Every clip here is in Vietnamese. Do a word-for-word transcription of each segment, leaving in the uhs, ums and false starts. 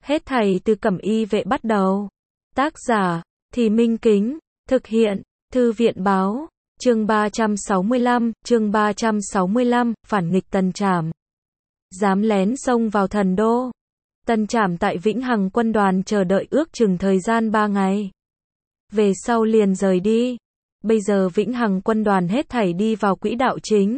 Hết thảy từ Cẩm Y Vệ bắt đầu. Tác giả, Thì Minh Kính, thực hiện, Thư viện Báo, chương ba trăm sáu mươi lăm, chương ba trăm sáu mươi lăm, phản nghịch Tần Trảm. Dám lén xông vào thần đô. Tần Trảm tại Vĩnh Hằng quân đoàn chờ đợi ước chừng thời gian ba ngày. Về sau liền rời đi. Bây giờ Vĩnh Hằng quân đoàn hết thảy đi vào quỹ đạo chính.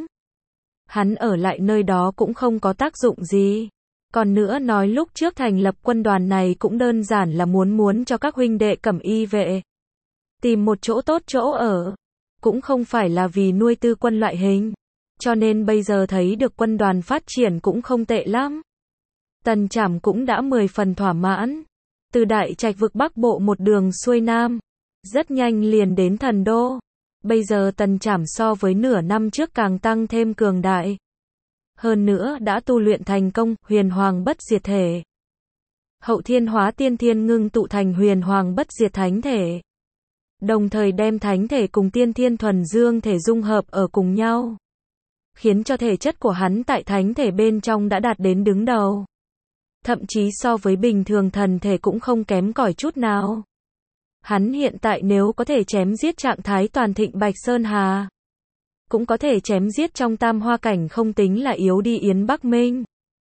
Hắn ở lại nơi đó cũng không có tác dụng gì. Còn nữa nói lúc trước thành lập quân đoàn này cũng đơn giản là muốn muốn cho các huynh đệ Cẩm Y Vệ tìm một chỗ tốt chỗ ở. Cũng không phải là vì nuôi tư quân loại hình. Cho nên bây giờ thấy được quân đoàn phát triển cũng không tệ lắm. Tần Trảm cũng đã mười phần thỏa mãn. Từ Đại Trạch vực Bắc Bộ một đường xuôi Nam. Rất nhanh liền đến thần đô. Bây giờ Tần Trảm so với nửa năm trước càng tăng thêm cường đại. Hơn nữa đã tu luyện thành công huyền hoàng bất diệt thể. Hậu thiên hóa tiên thiên ngưng tụ thành huyền hoàng bất diệt thánh thể. Đồng thời đem thánh thể cùng tiên thiên thuần dương thể dung hợp ở cùng nhau. Khiến cho thể chất của hắn tại thánh thể bên trong đã đạt đến đứng đầu. Thậm chí so với bình thường thần thể cũng không kém cỏi chút nào. Hắn hiện tại nếu có thể chém giết trạng thái toàn thịnh Bạch Sơn Hà. Cũng có thể chém giết trong tam hoa cảnh không tính là yếu đi Yến Bắc Minh.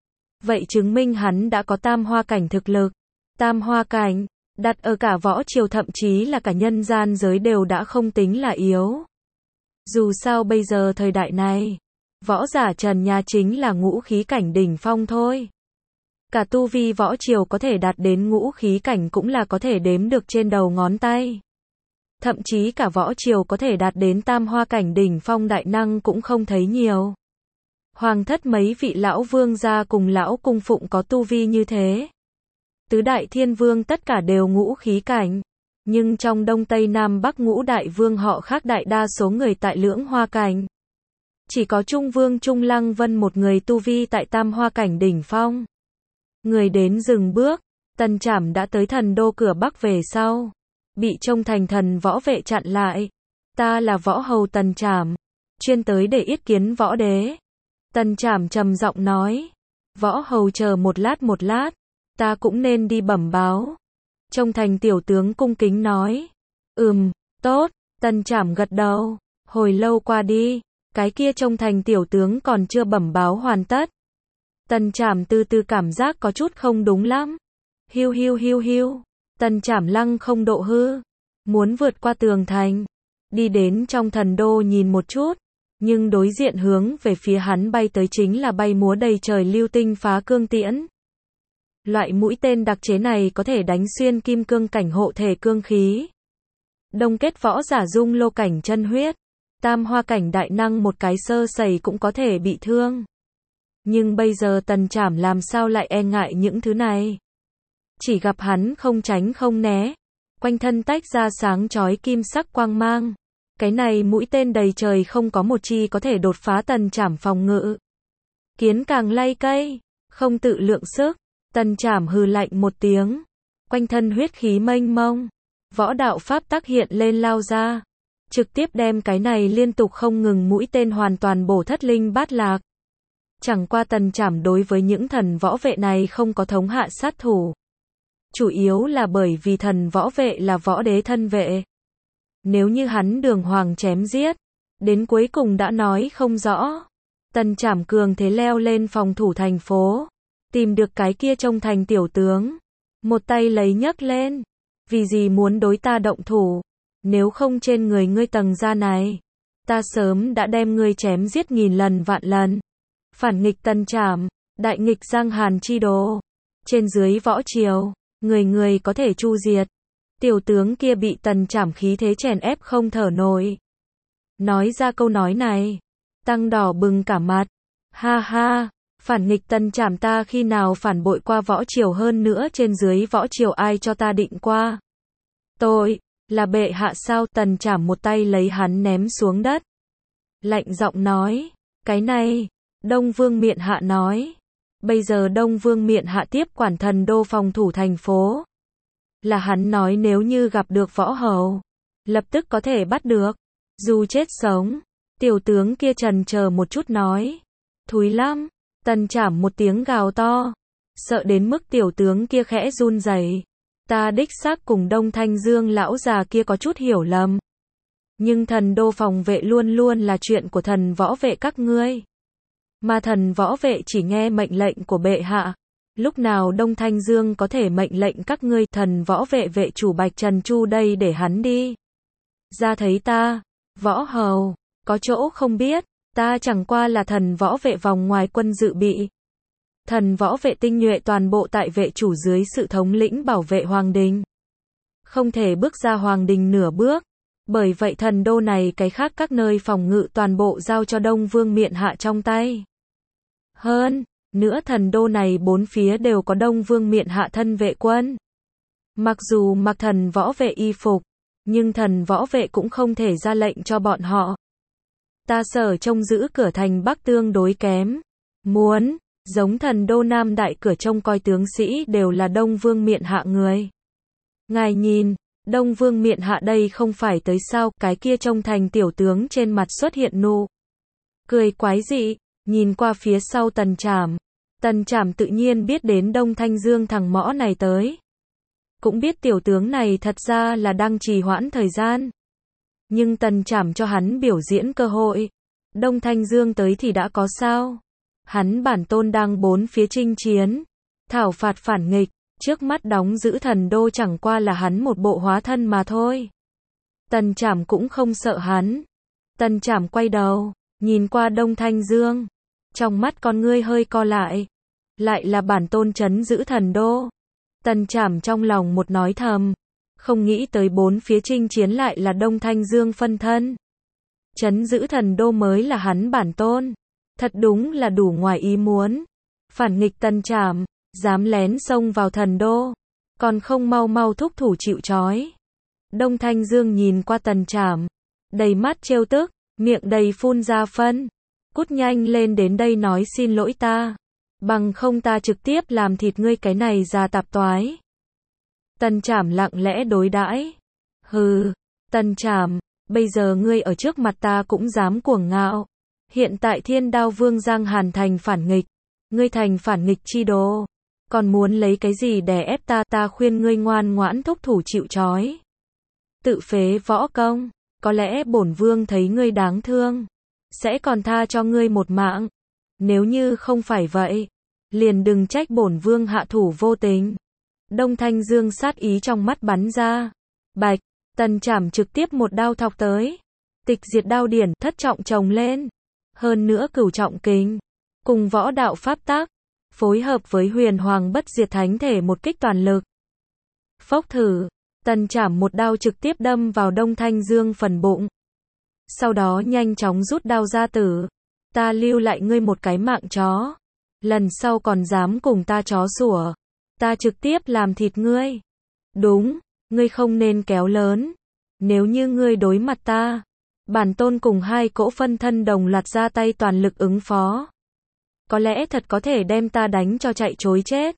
Vậy chứng minh hắn đã có tam hoa cảnh thực lực. Tam hoa cảnh, đặt ở cả võ triều thậm chí là cả nhân gian giới đều đã không tính là yếu. Dù sao bây giờ thời đại này, võ giả trần nhà chính là ngũ khí cảnh đỉnh phong thôi. Cả tu vi võ triều có thể đạt đến ngũ khí cảnh cũng là có thể đếm được trên đầu ngón tay. Thậm chí cả võ triều có thể đạt đến tam hoa cảnh đỉnh phong đại năng cũng không thấy nhiều. Hoàng thất mấy vị lão vương gia cùng lão cung phụng có tu vi như thế. Tứ đại thiên vương tất cả đều ngũ khí cảnh. Nhưng trong Đông Tây Nam Bắc ngũ đại vương họ khác đại đa số người tại lưỡng hoa cảnh. Chỉ có Trung Vương Trung Lăng Vân một người tu vi tại tam hoa cảnh đỉnh phong. Người đến dừng bước, Tần Trảm đã tới thần đô cửa Bắc về sau. Bị trông thành thần võ vệ chặn lại. Ta là võ hầu Tần Trảm. Chuyên tới để yết kiến võ đế. Tần Trảm trầm giọng nói. Võ hầu chờ một lát một lát. Ta cũng nên đi bẩm báo. Trông thành tiểu tướng cung kính nói. Ừm, tốt. Tần Trảm gật đầu. Hồi lâu qua đi. Cái kia trông thành tiểu tướng còn chưa bẩm báo hoàn tất. Tần Trảm từ từ cảm giác có chút không đúng lắm. Hiu hiu hiu hiu. Tần Trảm lăng không độ hư. Muốn vượt qua tường thành. Đi đến trong thần đô nhìn một chút. Nhưng đối diện hướng về phía hắn bay tới chính là bay múa đầy trời lưu tinh phá cương tiễn. Loại mũi tên đặc chế này có thể đánh xuyên kim cương cảnh hộ thể cương khí. Đông kết võ giả dung lô cảnh chân huyết. Tam hoa cảnh đại năng một cái sơ sẩy cũng có thể bị thương. Nhưng bây giờ Tần Trảm làm sao lại e ngại những thứ này. Chỉ gặp hắn không tránh không né. Quanh thân tách ra sáng chói kim sắc quang mang. Cái này mũi tên đầy trời không có một chi có thể đột phá Tần Trảm phòng ngự. Kiến càng lay cây, không tự lượng sức. Tần Trảm hừ lạnh một tiếng. Quanh thân huyết khí mênh mông. Võ đạo pháp tắc hiện lên lao ra. Trực tiếp đem cái này liên tục không ngừng mũi tên hoàn toàn bổ thất linh bát lạc. Chẳng qua Tần Trảm đối với những thần võ vệ này không có thống hạ sát thủ. Chủ yếu là bởi vì thần võ vệ là võ đế thân vệ. Nếu như hắn đường hoàng chém giết, đến cuối cùng đã nói không rõ. Tần Trảm cường thế leo lên phòng thủ thành phố. Tìm được cái kia trông thành tiểu tướng. Một tay lấy nhấc lên. Vì gì muốn đối ta động thủ? Nếu không trên người ngươi tầng da này, ta sớm đã đem ngươi chém giết nghìn lần vạn lần. Phản nghịch Tần Trảm, đại nghịch giang hàn chi đồ. Trên dưới võ triều, người người có thể chu diệt. Tiểu tướng kia bị Tần Trảm khí thế chèn ép không thở nổi. Nói ra câu nói này, tăng đỏ bừng cả mặt. Ha ha, phản nghịch Tần Trảm ta khi nào phản bội qua võ triều, hơn nữa trên dưới võ triều ai cho ta định qua. Tôi, là bệ hạ sao? Tần Trảm một tay lấy hắn ném xuống đất. Lạnh giọng nói, cái này, Đông Vương miện hạ nói. Bây giờ Đông Vương miện hạ tiếp quản thần đô phòng thủ thành phố. Là hắn nói nếu như gặp được võ hầu, lập tức có thể bắt được. Dù chết sống. Tiểu tướng kia trần chờ một chút nói. Thúi lắm. Tần Trảm một tiếng gào to. sợ đến mức tiểu tướng kia khẽ run rẩy. Ta đích xác cùng Đông Thanh Dương lão già kia có chút hiểu lầm. Nhưng thần đô phòng vệ luôn luôn là chuyện của thần võ vệ các ngươi. Mà thần võ vệ chỉ nghe mệnh lệnh của bệ hạ. Lúc nào Đông Thanh Dương có thể mệnh lệnh các ngươi, thần võ vệ vệ chủ Bạch Trần Chu đây để hắn đi. Ra thấy ta, võ hầu, có chỗ không biết, ta chẳng qua là thần võ vệ vòng ngoài quân dự bị. Thần võ vệ tinh nhuệ toàn bộ tại vệ chủ dưới sự thống lĩnh bảo vệ hoàng đình. Không thể bước ra hoàng đình nửa bước. Bởi vậy thần đô này cái khác các nơi phòng ngự toàn bộ giao cho Đông Vương Miện Hạ trong tay. Hơn nữa thần đô này bốn phía đều có Đông Vương Miện Hạ thân vệ quân. Mặc dù mặc thần võ vệ y phục, nhưng thần võ vệ cũng không thể ra lệnh cho bọn họ. Ta sở trông giữ cửa thành Bắc tương đối kém. Muốn giống thần đô Nam đại cửa trông coi tướng sĩ đều là Đông Vương Miện Hạ người. Ngài nhìn, Đông Vương Miện Hạ đây không phải tới sao, cái kia trông thành tiểu tướng trên mặt xuất hiện nụ cười quái dị, nhìn qua phía sau Tần Trảm. Tần Trảm tự nhiên biết đến Đông Thanh Dương thằng mõ này tới. Cũng biết tiểu tướng này thật ra là đang trì hoãn thời gian. Nhưng Tần Trảm cho hắn biểu diễn cơ hội. Đông Thanh Dương tới thì đã có sao? Hắn bản tôn đang bốn phía chinh chiến, thảo phạt phản nghịch, trước mắt đóng giữ thần đô chẳng qua là hắn một bộ hóa thân mà thôi. Tần Trảm cũng không sợ hắn. Tần Trảm quay đầu, nhìn qua Đông Thanh Dương. Trong mắt con ngươi hơi co lại. Lại là bản tôn trấn giữ thần đô. Tần Trảm trong lòng một nói thầm. Không nghĩ tới bốn phía chinh chiến lại là Đông Thanh Dương phân thân. Trấn giữ thần đô mới là hắn bản tôn. Thật đúng là đủ ngoài ý muốn. Phản nghịch Tần Trảm, dám lén xông vào thần đô. Còn không mau mau thúc thủ chịu trói. Đông Thanh Dương nhìn qua Tần Trảm. Đầy mắt trêu tức, miệng đầy phun ra phân. Cút nhanh lên đến đây nói xin lỗi ta. Bằng không ta trực tiếp làm thịt ngươi cái này già tạp toái. Tần Trảm lặng lẽ đối đãi. Hừ, Tần Trảm, bây giờ ngươi ở trước mặt ta cũng dám cuồng ngạo. Hiện tại Thiên Đao Vương Giang Hàn thành phản nghịch. Ngươi thành phản nghịch chi đồ. Còn muốn lấy cái gì đè ép ta, ta khuyên ngươi ngoan ngoãn thúc thủ chịu trói. Tự phế võ công, có lẽ bổn vương thấy ngươi đáng thương. Sẽ còn tha cho ngươi một mạng. Nếu như không phải vậy, liền đừng trách bổn vương hạ thủ vô tình. Đông Thanh Dương sát ý trong mắt bắn ra. Bạch, Tần Trảm trực tiếp một đao thọc tới. Tịch diệt đao điển, thất trọng chồng lên. Hơn nữa cửu trọng kính. Cùng võ đạo pháp tác. Phối hợp với huyền hoàng bất diệt thánh thể một kích toàn lực. Phốc thử, Tần Trảm một đao trực tiếp đâm vào Đông Thanh Dương phần bụng. Sau đó nhanh chóng rút đao ra tử. Ta lưu lại ngươi một cái mạng chó. Lần sau còn dám cùng ta chó sủa. Ta trực tiếp làm thịt ngươi. Đúng, ngươi không nên kéo lớn. Nếu như ngươi đối mặt ta, bản tôn cùng hai cỗ phân thân đồng loạt ra tay toàn lực ứng phó. Có lẽ thật có thể đem ta đánh cho chạy trối chết.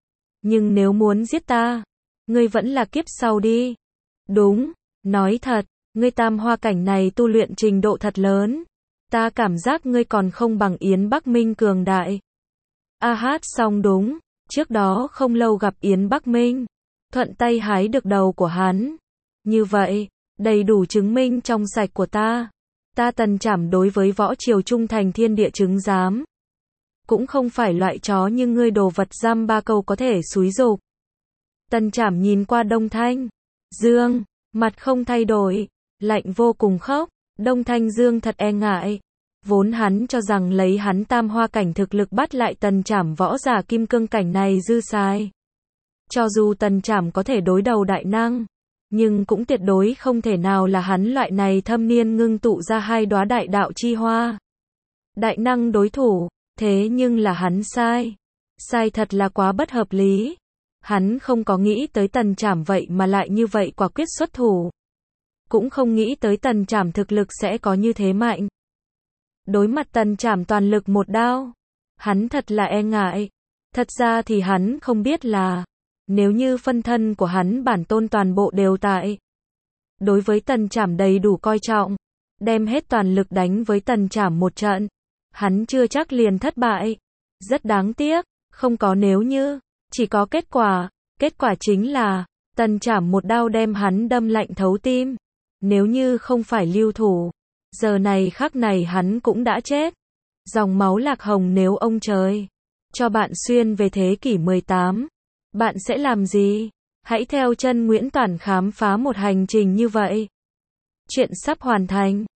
Nhưng nếu muốn giết ta, ngươi vẫn là kiếp sau đi. Đúng, nói thật, ngươi tam hoa cảnh này tu luyện trình độ thật lớn. Ta cảm giác ngươi còn không bằng Yến Bắc Minh cường đại. A hát xong đúng, trước đó không lâu gặp Yến Bắc Minh, thuận tay hái được đầu của hắn. Như vậy, đầy đủ chứng minh trong sạch của ta. Ta Tần Trảm đối với võ triều trung thành thiên địa chứng giám. Cũng không phải loại chó như ngươi đồ vật giam ba câu có thể xúi dục. Tần Trảm nhìn qua Đông Thanh Dương, mặt không thay đổi, lạnh vô cùng khốc. Đông Thanh Dương thật e ngại. Vốn hắn cho rằng lấy hắn tam hoa cảnh thực lực bắt lại Tần Trảm võ giả kim cương cảnh này dư sai. Cho dù Tần Trảm có thể đối đầu đại năng, nhưng cũng tuyệt đối không thể nào là hắn loại này thâm niên ngưng tụ ra hai đóa đại đạo chi hoa. Đại năng đối thủ, thế nhưng là hắn sai. Sai thật là quá bất hợp lý. Hắn không có nghĩ tới Tần Trảm vậy mà lại như vậy quả quyết xuất thủ. Cũng không nghĩ tới Tần Trảm thực lực sẽ có như thế mạnh. Đối mặt Tần Trảm toàn lực một đao, hắn thật là e ngại. Thật ra thì hắn không biết là, nếu như phân thân của hắn bản tôn toàn bộ đều tại, đối với Tần Trảm đầy đủ coi trọng, đem hết toàn lực đánh với Tần Trảm một trận, hắn chưa chắc liền thất bại. Rất đáng tiếc, Không có nếu như, chỉ có kết quả. Kết quả chính là, Tần Trảm một đao đem hắn đâm lạnh thấu tim. Nếu như không phải lưu thủ, giờ này khắc này hắn cũng đã chết. Dòng máu Lạc Hồng, nếu ông trời cho bạn xuyên về thế kỷ mười tám, bạn sẽ làm gì? Hãy theo chân Nguyễn Toản khám phá một hành trình như vậy. Chuyện sắp hoàn thành.